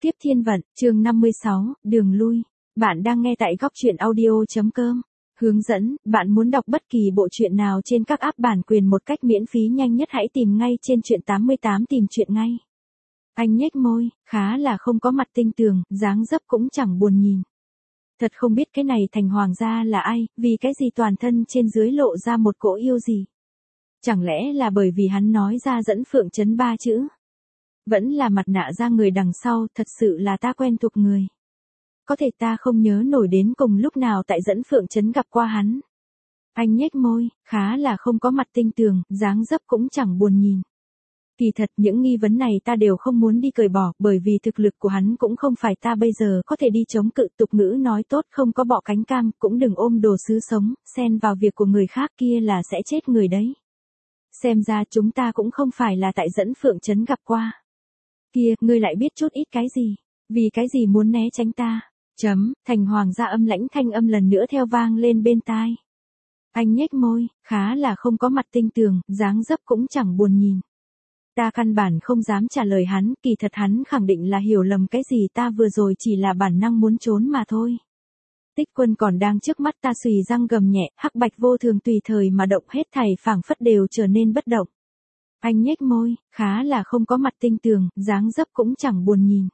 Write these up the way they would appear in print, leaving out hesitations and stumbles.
Tiếp thiên vận, chương 56, đường lui. Bạn đang nghe tại góc truyện audio.com. Hướng dẫn, bạn muốn đọc bất kỳ bộ truyện nào trên các app bản quyền một cách miễn phí nhanh nhất hãy tìm ngay trên truyện 88 tìm truyện ngay. Anh nhếch môi, khá là không có mặt tinh tường, dáng dấp cũng chẳng buồn nhìn. Thật không biết cái này thành hoàng gia là ai, vì cái gì toàn thân trên dưới lộ ra một cỗ yêu gì. Chẳng lẽ là bởi vì hắn nói ra dẫn Phượng Trấn 3 chữ. Vẫn là mặt nạ ra người đằng sau, thật sự là ta quen thuộc người. Có thể ta không nhớ nổi đến cùng lúc nào tại dẫn Phượng Trấn gặp qua hắn. Anh nhếch môi, khá là không có mặt tinh tường, dáng dấp cũng chẳng buồn nhìn. Kỳ thật những nghi vấn này ta đều không muốn đi cởi bỏ, bởi vì thực lực của hắn cũng không phải ta bây giờ có thể đi chống cự. Tục ngữ nói tốt không có bọ cánh cam, cũng đừng ôm đồ sứ sống, xen vào việc của người khác kia là sẽ chết người đấy. Xem ra chúng ta cũng không phải là tại dẫn Phượng Trấn gặp qua. Kia, ngươi lại biết chút ít cái gì? Vì cái gì muốn né tránh ta? Thành hoàng gia âm lãnh thanh âm lần nữa theo vang lên bên tai. Anh nhếch môi, khá là không có mặt tinh tường, dáng dấp cũng chẳng buồn nhìn. Ta căn bản không dám trả lời hắn, kỳ thật hắn khẳng định là hiểu lầm cái gì, ta vừa rồi chỉ là bản năng muốn trốn mà thôi. Tích Quân còn đang trước mắt ta, xùy răng gầm nhẹ, hắc bạch vô thường tùy thời mà động, hết thảy phảng phất đều trở nên bất động. Anh nhếch môi, khá là không có mặt tinh tường, dáng dấp cũng chẳng buồn nhìn.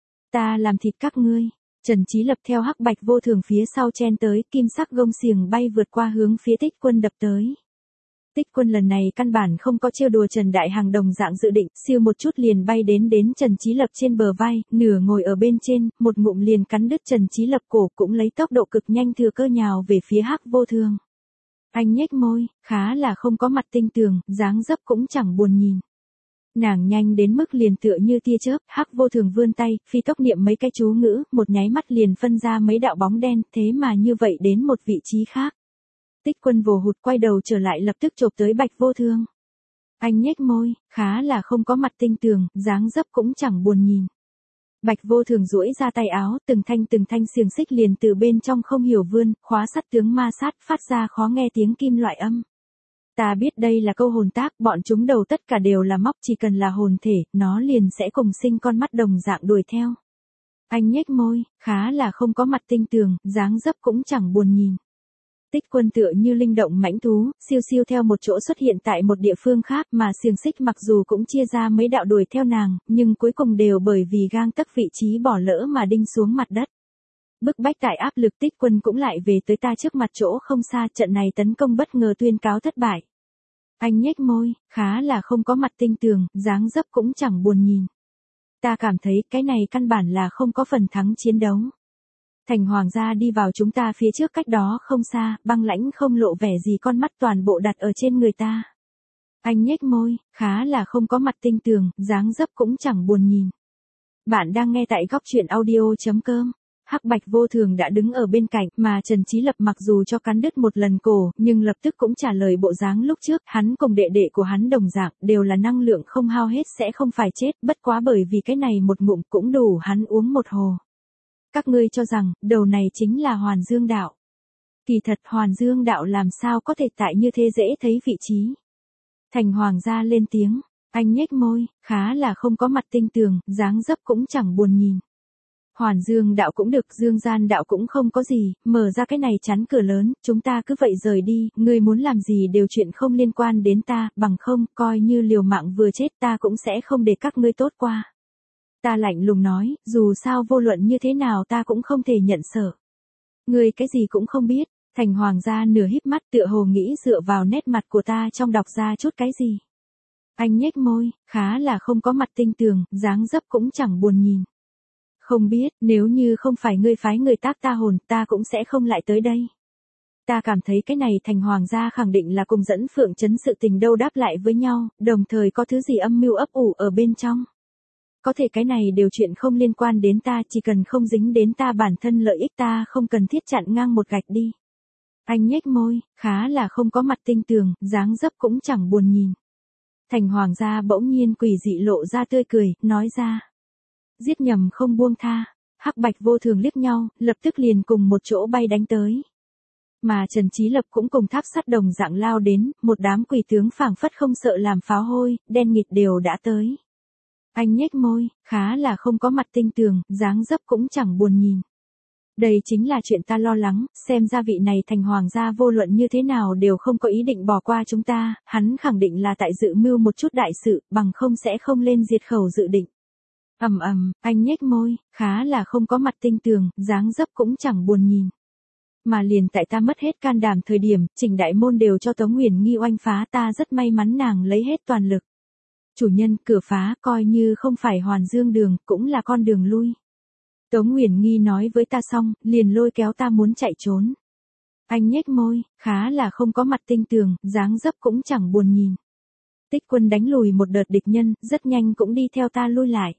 Ta làm thịt các ngươi. Trần Chí Lập theo hắc bạch vô thường phía sau chen tới, kim sắc gông xiềng bay vượt qua hướng phía Tích Quân đập tới. Tích Quân lần này căn bản không có trêu đùa Trần Đại Hàng đồng dạng dự định, siêu một chút liền bay đến Trần Chí Lập trên bờ vai, nửa ngồi ở bên trên, một ngụm liền cắn đứt Trần Chí Lập cổ, cũng lấy tốc độ cực nhanh thừa cơ nhào về phía hắc vô thường. Anh nhếch môi, khá là không có mặt tinh tường, dáng dấp cũng chẳng buồn nhìn. Nàng nhanh đến mức liền tựa như tia chớp, hắc vô thường vươn tay, phi tốc niệm mấy cái chú ngữ, một nháy mắt liền phân ra mấy đạo bóng đen, thế mà như vậy đến một vị trí khác. Tích Quân vồ hụt quay đầu trở lại lập tức chộp tới bạch vô thường. Anh nhếch môi, khá là không có mặt tinh tường, dáng dấp cũng chẳng buồn nhìn. Bạch vô thường duỗi ra tay áo, từng thanh xiềng xích liền từ bên trong không hiểu vươn, khóa sắt tướng ma sát, phát ra khó nghe tiếng kim loại âm. Ta biết đây là câu hồn tác, bọn chúng đầu tất cả đều là móc, chỉ cần là hồn thể, nó liền sẽ cùng sinh con mắt đồng dạng đuổi theo. Anh nhếch môi, khá là không có mặt tinh tường, dáng dấp cũng chẳng buồn nhìn. Tích Quân tựa như linh động mãnh thú, siêu theo một chỗ xuất hiện tại một địa phương khác, mà xiềng xích mặc dù cũng chia ra mấy đạo đuổi theo nàng, nhưng cuối cùng đều bởi vì gang tấc vị trí bỏ lỡ mà đinh xuống mặt đất. Bức bách tại áp lực, Tích Quân cũng lại về tới ta trước mặt chỗ không xa, trận này tấn công bất ngờ tuyên cáo thất bại. Anh nhếch môi, khá là không có mặt tinh tường, dáng dấp cũng chẳng buồn nhìn. Ta cảm thấy cái này căn bản là không có phần thắng chiến đấu. Thành hoàng gia đi vào chúng ta phía trước cách đó không xa, băng lãnh không lộ vẻ gì, con mắt toàn bộ đặt ở trên người ta. Anh nhếch môi, khá là không có mặt tinh tường, dáng dấp cũng chẳng buồn nhìn. Bạn đang nghe tại góc truyện audio.com. Hắc bạch vô thường đã đứng ở bên cạnh, mà Trần Chí Lập mặc dù cho cắn đứt một lần cổ, nhưng lập tức cũng trả lời bộ dáng lúc trước, hắn cùng đệ đệ của hắn đồng dạng, đều là năng lượng không hao hết sẽ không phải chết, bất quá bởi vì cái này một ngụm cũng đủ hắn uống một hồ. Các ngươi cho rằng, đầu này chính là Hoàn Dương đạo. Kỳ thật Hoàn Dương đạo làm sao có thể tại như thế dễ thấy vị trí. Thành hoàng gia lên tiếng, anh nhếch môi, khá là không có mặt tinh tường, dáng dấp cũng chẳng buồn nhìn. Hoàn Dương đạo cũng được, Dương Gian đạo cũng không có gì, mở ra cái này chắn cửa lớn, chúng ta cứ vậy rời đi, ngươi muốn làm gì đều chuyện không liên quan đến ta, bằng không, coi như liều mạng vừa chết ta cũng sẽ không để các ngươi tốt qua. Ta lạnh lùng nói, dù sao vô luận như thế nào ta cũng không thể nhận sợ. Ngươi cái gì cũng không biết, Thành hoàng gia nửa híp mắt tựa hồ nghĩ dựa vào nét mặt của ta trong đọc ra chút cái gì. Anh nhếch môi, khá là không có mặt tinh tường, dáng dấp cũng chẳng buồn nhìn. Không biết, nếu như không phải ngươi phái người tác ta hồn, ta cũng sẽ không lại tới đây. Ta cảm thấy cái này Thành hoàng gia khẳng định là cùng dẫn Phượng Trấn sự tình đâu đáp lại với nhau, đồng thời có thứ gì âm mưu ấp ủ ở bên trong. Có thể cái này đều chuyện không liên quan đến ta, chỉ cần không dính đến ta bản thân lợi ích ta không cần thiết chặn ngang một gạch đi. Anh nhếch môi, khá là không có mặt tinh tường, dáng dấp cũng chẳng buồn nhìn. Thành hoàng gia bỗng nhiên quỷ dị lộ ra tươi cười, nói ra. Giết nhầm không buông tha, hắc bạch vô thường liếc nhau, lập tức liền cùng một chỗ bay đánh tới. Mà Trần Chí Lập cũng cùng tháp sắt đồng dạng lao đến, một đám quỷ tướng phảng phất không sợ làm pháo hôi, đen nghịt đều đã tới. Anh nhếch môi, khá là không có mặt tinh tường, dáng dấp cũng chẳng buồn nhìn. Đây chính là chuyện ta lo lắng, xem ra vị này thành hoàng gia vô luận như thế nào đều không có ý định bỏ qua chúng ta, hắn khẳng định là tại dự mưu một chút đại sự, bằng không sẽ không lên diệt khẩu dự định. Anh nhếch môi, khá là không có mặt tinh tường, dáng dấp cũng chẳng buồn nhìn. Mà liền tại ta mất hết can đảm thời điểm, Trình đại môn đều cho Tống Uyển Nghi oanh phá, ta rất may mắn nàng lấy hết toàn lực. Chủ nhân, cửa phá, coi như không phải hoàn dương đường, cũng là con đường lui. Tống Uyển Nghi nói với ta xong, liền lôi kéo ta muốn chạy trốn. Anh nhếch môi, khá là không có mặt tinh tường, dáng dấp cũng chẳng buồn nhìn. Tích Quân đánh lùi một đợt địch nhân, rất nhanh cũng đi theo ta lui lại.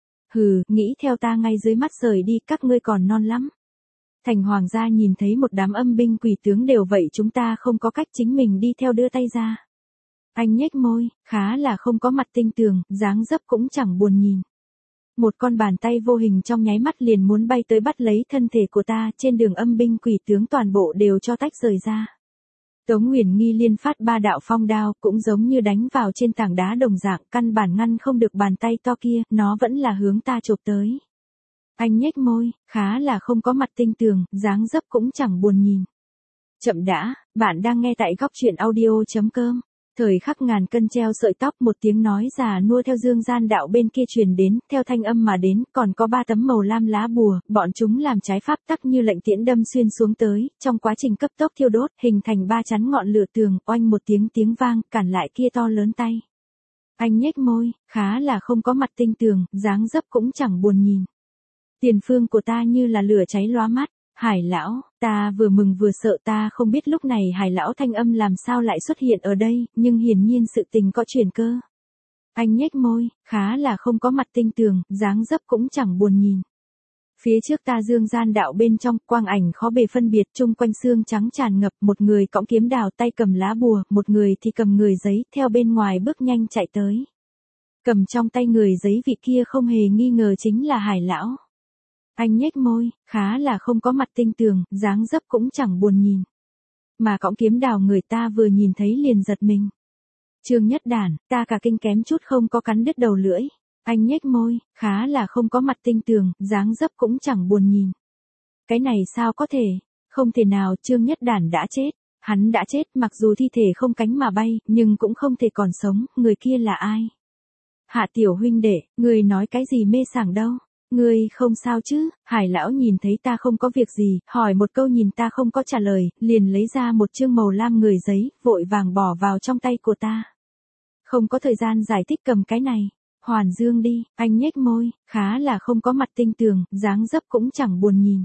Hừ, nghĩ theo ta ngay dưới mắt rời đi, các ngươi còn non lắm. Thành hoàng gia nhìn thấy một đám âm binh quỷ tướng đều vậy, chúng ta không có cách, chính mình đi theo đưa tay ra. Anh nhếch môi, khá là không có mặt tinh tường, dáng dấp cũng chẳng buồn nhìn. Một con bàn tay vô hình trong nháy mắt liền muốn bay tới bắt lấy thân thể của ta, trên đường âm binh quỷ tướng toàn bộ đều cho tách rời ra. Tống Uyển Nghi liên phát 3 đạo phong đao, cũng giống như đánh vào trên tảng đá đồng dạng, căn bản ngăn không được bàn tay to kia, nó vẫn là hướng ta chộp tới. Anh nhếch môi, khá là không có mặt tinh tường, dáng dấp cũng chẳng buồn nhìn. Chậm đã, bạn đang nghe tại góc truyện audio.com. Thời khắc ngàn cân treo sợi tóc, một tiếng nói già nua theo Dương Gian Đạo bên kia truyền đến, theo thanh âm mà đến, còn có 3 tấm màu lam lá bùa, bọn chúng làm trái pháp tắc như lệnh tiễn đâm xuyên xuống tới, trong quá trình cấp tốc thiêu đốt, hình thành 3 chắn ngọn lửa tường, oanh một tiếng vang, cản lại kia to lớn tay. Anh nhếch môi, khá là không có mặt tinh tường, dáng dấp cũng chẳng buồn nhìn. Tiền phương của ta như là lửa cháy lóa mắt. Hải lão, ta vừa mừng vừa sợ, ta không biết lúc này Hải lão thanh âm làm sao lại xuất hiện ở đây, nhưng hiển nhiên sự tình có chuyển cơ. Anh nhếch môi, khá là không có mặt tinh tường, dáng dấp cũng chẳng buồn nhìn. Phía trước ta Dương Gian Đạo bên trong, quang ảnh khó bề phân biệt, chung quanh xương trắng tràn ngập, một người cõng kiếm đào tay cầm lá bùa, một người thì cầm người giấy, theo bên ngoài bước nhanh chạy tới. Cầm trong tay người giấy vị kia không hề nghi ngờ chính là Hải lão. Anh nhếch môi, khá là không có mặt tinh tường, dáng dấp cũng chẳng buồn nhìn. Mà cõng kiếm đào người ta vừa nhìn thấy liền giật mình. Trương Nhất Đản, ta cả kinh kém chút không có cắn đứt đầu lưỡi. Anh nhếch môi, khá là không có mặt tinh tường, dáng dấp cũng chẳng buồn nhìn. Cái này sao có thể? Không thể nào, Trương Nhất Đản đã chết. Hắn đã chết, mặc dù thi thể không cánh mà bay, nhưng cũng không thể còn sống, người kia là ai? Hạ tiểu huynh đệ, người nói cái gì mê sảng đâu? Ngươi không sao chứ? Hải lão nhìn thấy ta không có việc gì, hỏi một câu, nhìn ta không có trả lời, liền lấy ra một chương màu lam người giấy, vội vàng bỏ vào trong tay của ta. Không có thời gian giải thích, cầm cái này. Hoàn dương đi, anh nhếch môi, khá là không có mặt tinh tường, dáng dấp cũng chẳng buồn nhìn.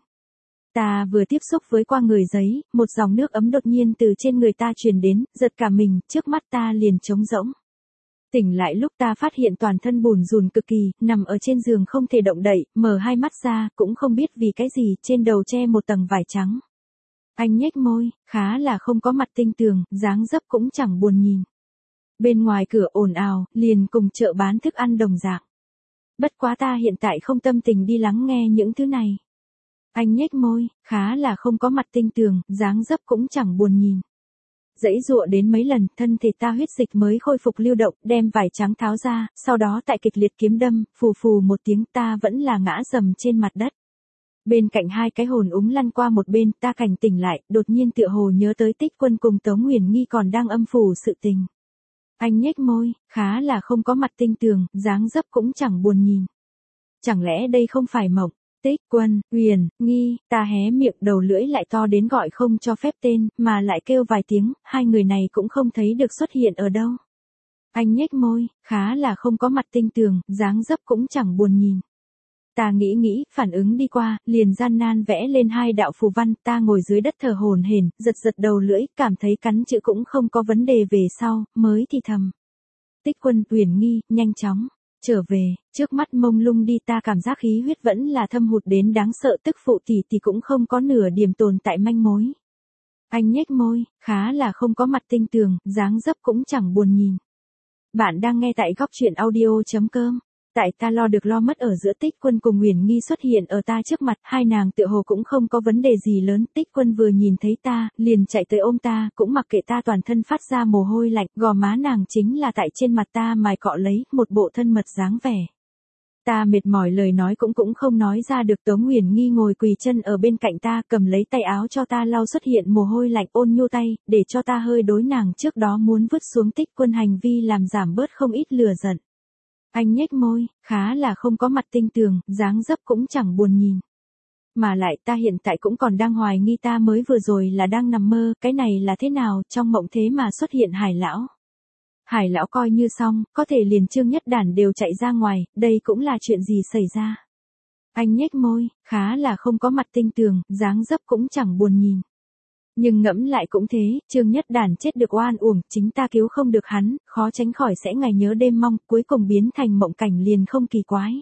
Ta vừa tiếp xúc với qua người giấy, một dòng nước ấm đột nhiên từ trên người ta truyền đến, giật cả mình, trước mắt ta liền trống rỗng. Tỉnh lại lúc ta phát hiện toàn thân bùn rùn cực kỳ, nằm ở trên giường không thể động đậy, mở hai mắt ra, cũng không biết vì cái gì, trên đầu che một tầng vải trắng. Anh nhếch môi, khá là không có mặt tinh tường, dáng dấp cũng chẳng buồn nhìn. Bên ngoài cửa ồn ào, liền cùng chợ bán thức ăn đồng dạng. Bất quá ta hiện tại không tâm tình đi lắng nghe những thứ này. Anh nhếch môi, khá là không có mặt tinh tường, dáng dấp cũng chẳng buồn nhìn. Dãy dụa đến mấy lần, thân thể ta huyết dịch mới khôi phục lưu động, đem vải trắng tháo ra, sau đó tại kịch liệt kiếm đâm, phù phù một tiếng, ta vẫn là ngã rầm trên mặt đất. Bên cạnh hai cái hồn úng lăn qua một bên, ta cảnh tỉnh lại, đột nhiên tựa hồ nhớ tới Tích Quân cùng Tống Uyển Nghi còn đang âm phủ sự tình. Anh nhếch môi, khá là không có mặt tinh tường, dáng dấp cũng chẳng buồn nhìn. Chẳng lẽ đây không phải mộng? Tích Quân, Uyển Nghi, ta hé miệng, đầu lưỡi lại to đến gọi không cho phép tên, mà lại kêu vài tiếng, hai người này cũng không thấy được xuất hiện ở đâu. Anh nhếch môi, khá là không có mặt tinh tường, dáng dấp cũng chẳng buồn nhìn. Ta nghĩ, phản ứng đi qua, liền gian nan vẽ lên hai đạo phù văn, ta ngồi dưới đất thở hổn hển, giật đầu lưỡi, cảm thấy cắn chữ cũng không có vấn đề, về sau, mới thì thầm. Tích Quân, Uyển Nghi, nhanh chóng trở về, trước mắt mông lung đi, ta cảm giác khí huyết vẫn là thâm hụt đến đáng sợ, tức phụ tỷ thì cũng không có nửa điểm tồn tại manh mối. Anh nhếch môi, khá là không có mặt tinh tường, dáng dấp cũng chẳng buồn nhìn. Bạn đang nghe tại góc truyện audio.com. Tại ta lo được lo mất ở giữa Tích Quân cùng Uyển Nghi xuất hiện ở ta trước mặt, hai nàng tựa hồ cũng không có vấn đề gì lớn, Tích Quân vừa nhìn thấy ta, liền chạy tới ôm ta, cũng mặc kệ ta toàn thân phát ra mồ hôi lạnh, gò má nàng chính là tại trên mặt ta mài cọ lấy, một bộ thân mật dáng vẻ. Ta mệt mỏi lời nói cũng không nói ra được. Tống Huyền Nghi ngồi quỳ chân ở bên cạnh ta, cầm lấy tay áo cho ta lau xuất hiện mồ hôi lạnh, ôn nhu tay, để cho ta hơi đối nàng trước đó muốn vứt xuống Tích Quân hành vi làm giảm bớt không ít lửa giận. Anh nhếch môi, khá là không có mặt tinh tường, dáng dấp cũng chẳng buồn nhìn. Mà lại ta hiện tại cũng còn đang hoài nghi ta mới vừa rồi là đang nằm mơ, cái này là thế nào, trong mộng thế mà xuất hiện Hải lão. Hải lão coi như xong, có thể liền Trương Nhất Đản đều chạy ra ngoài, đây cũng là chuyện gì xảy ra. Anh nhếch môi, khá là không có mặt tinh tường, dáng dấp cũng chẳng buồn nhìn. Nhưng ngẫm lại cũng thế, Trương Nhất Đản chết được oan uổng, chính ta cứu không được hắn, khó tránh khỏi sẽ ngày nhớ đêm mong, cuối cùng biến thành mộng cảnh liền không kỳ quái.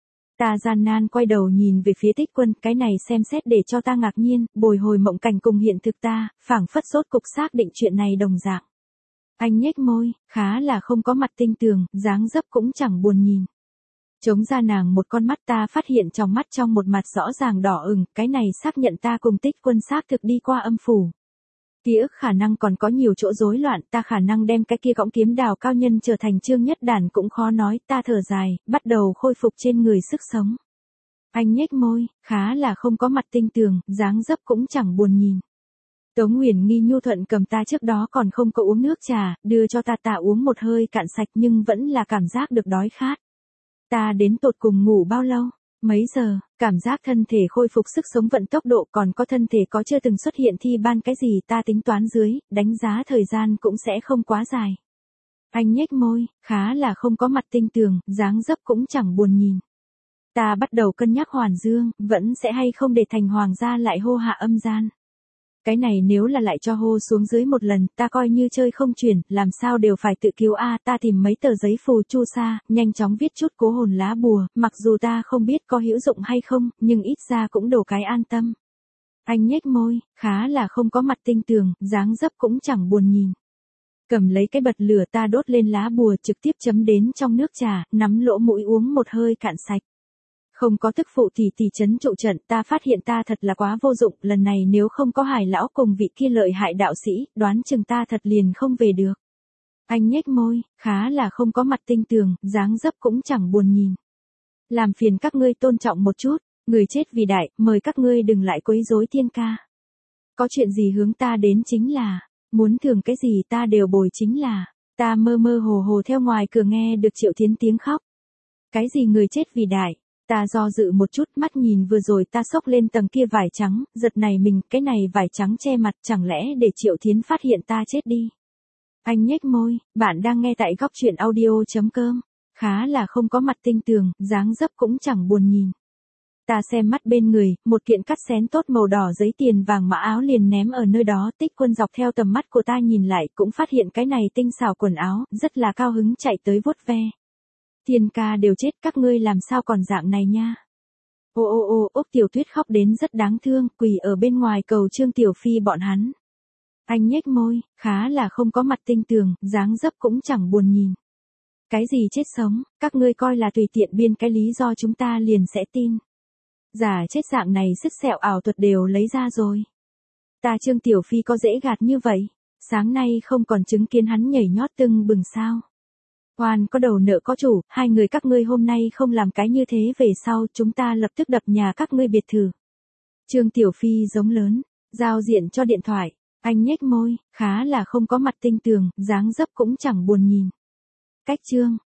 Ta gian nan quay đầu nhìn về phía Tích Quân, cái này xem xét để cho ta ngạc nhiên, bồi hồi mộng cảnh cùng hiện thực ta, phảng phất rốt cục xác định chuyện này đồng dạng. Anh nhếch môi, khá là không có mặt tinh tường, dáng dấp cũng chẳng buồn nhìn. Chống ra nàng một con mắt, ta phát hiện trong mắt trong một mặt rõ ràng đỏ ửng, cái này xác nhận ta cùng Tích Quân xác thực đi qua âm phủ. Ký ức khả năng còn có nhiều chỗ rối loạn, ta khả năng đem cái kia cõng kiếm đào cao nhân trở thành Trương Nhất Đản cũng khó nói, ta thở dài, bắt đầu khôi phục trên người sức sống. Anh nhếch môi, khá là không có mặt tinh tường, dáng dấp cũng chẳng buồn nhìn. Tống Huyền Nghi nhu thuận cầm ta trước đó còn không có uống nước trà, đưa cho ta uống một hơi cạn sạch nhưng vẫn là cảm giác được đói khát. Ta đến tột cùng ngủ bao lâu? Mấy giờ? Cảm giác thân thể khôi phục sức sống vận tốc độ, còn có thân thể có chưa từng xuất hiện thi ban cái gì, ta tính toán dưới, đánh giá thời gian cũng sẽ không quá dài. Anh nhếch môi, khá là không có mặt tinh tường, dáng dấp cũng chẳng buồn nhìn. Ta bắt đầu cân nhắc hoàn dương, vẫn sẽ hay không để thành hoàng gia lại hô hạ âm gian. Cái này nếu là lại cho hô xuống dưới một lần, ta coi như chơi không chuyển, làm sao đều phải tự cứu a. Ta tìm mấy tờ giấy phù chu sa, nhanh chóng viết chút cố hồn lá bùa, mặc dù ta không biết có hữu dụng hay không, nhưng ít ra cũng đổ cái an tâm. Anh nhếch môi, khá là không có mặt tinh tường, dáng dấp cũng chẳng buồn nhìn. Cầm lấy cái bật lửa, ta đốt lên lá bùa, trực tiếp chấm đến trong nước trà, nắm lỗ mũi uống một hơi cạn sạch. Không có tức phụ thì trấn trụ trận, ta phát hiện ta thật là quá vô dụng, lần này nếu không có Hải lão cùng vị kia lợi hại đạo sĩ, đoán chừng ta thật liền không về được. Anh nhếch môi, khá là không có mặt tinh tường, dáng dấp cũng chẳng buồn nhìn. Làm phiền các ngươi tôn trọng một chút, người chết vì đại, mời các ngươi đừng lại quấy rối thiên ca. Có chuyện gì hướng ta đến chính là, muốn thưởng cái gì ta đều bồi chính là, ta mơ mơ hồ hồ theo ngoài cửa nghe được Triệu Thiến tiếng khóc. Cái gì người chết vì đại? Ta do dự một chút, mắt nhìn vừa rồi ta xốc lên tầng kia vải trắng, giật này mình, cái này vải trắng che mặt, chẳng lẽ để Triệu Thiến phát hiện ta chết đi. Anh nhếch môi, bạn đang nghe tại góc truyện audio.com, khá là không có mặt tinh tường, dáng dấp cũng chẳng buồn nhìn. Ta xem mắt bên người, một kiện cắt xén tốt màu đỏ giấy tiền vàng mã áo liền ném ở nơi đó. Tích Quân dọc theo tầm mắt của ta nhìn lại, cũng phát hiện cái này tinh xảo quần áo, rất là cao hứng chạy tới vuốt ve. Thiên ca đều chết, các ngươi làm sao còn dạng này nha. Úc Tiểu Tuyết khóc đến rất đáng thương, quỳ ở bên ngoài cầu Trương Tiểu Phi bọn hắn. Anh nhếch môi, khá là không có mặt tinh tường, dáng dấp cũng chẳng buồn nhìn. Cái gì chết sống, các ngươi coi là tùy tiện biên cái lý do chúng ta liền sẽ tin. Giả chết dạng này sứt sẹo ảo thuật đều lấy ra rồi. Ta Trương Tiểu Phi có dễ gạt như vậy, sáng nay không còn chứng kiến hắn nhảy nhót tưng bừng sao. Oan có đầu nợ có chủ, hai người các ngươi hôm nay không làm cái như thế về sau, chúng ta lập tức đập nhà các ngươi biệt thự. Trương Tiểu Phi giống lớn, giao diện cho điện thoại, anh nhếch môi, khá là không có mặt tinh tường, dáng dấp cũng chẳng buồn nhìn. Cách chương.